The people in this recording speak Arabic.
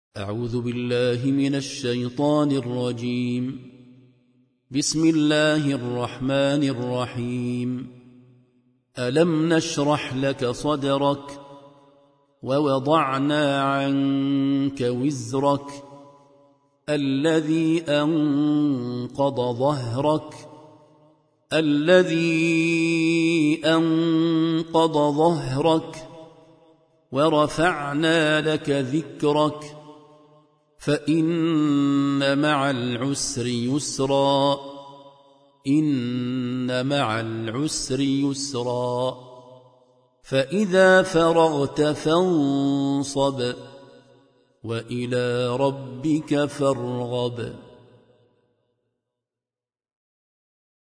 أعوذ بالله من الشيطان الرجيم. بسم الله الرحمن الرحيم. ألم نشرح لك صدرك ووضعنا عنك وزرك الذي أنقض ظهرك ورفعنا لك ذكرك فإن مع العسر يسرا فإذا فرغت فانصب وإلى ربك فارغب.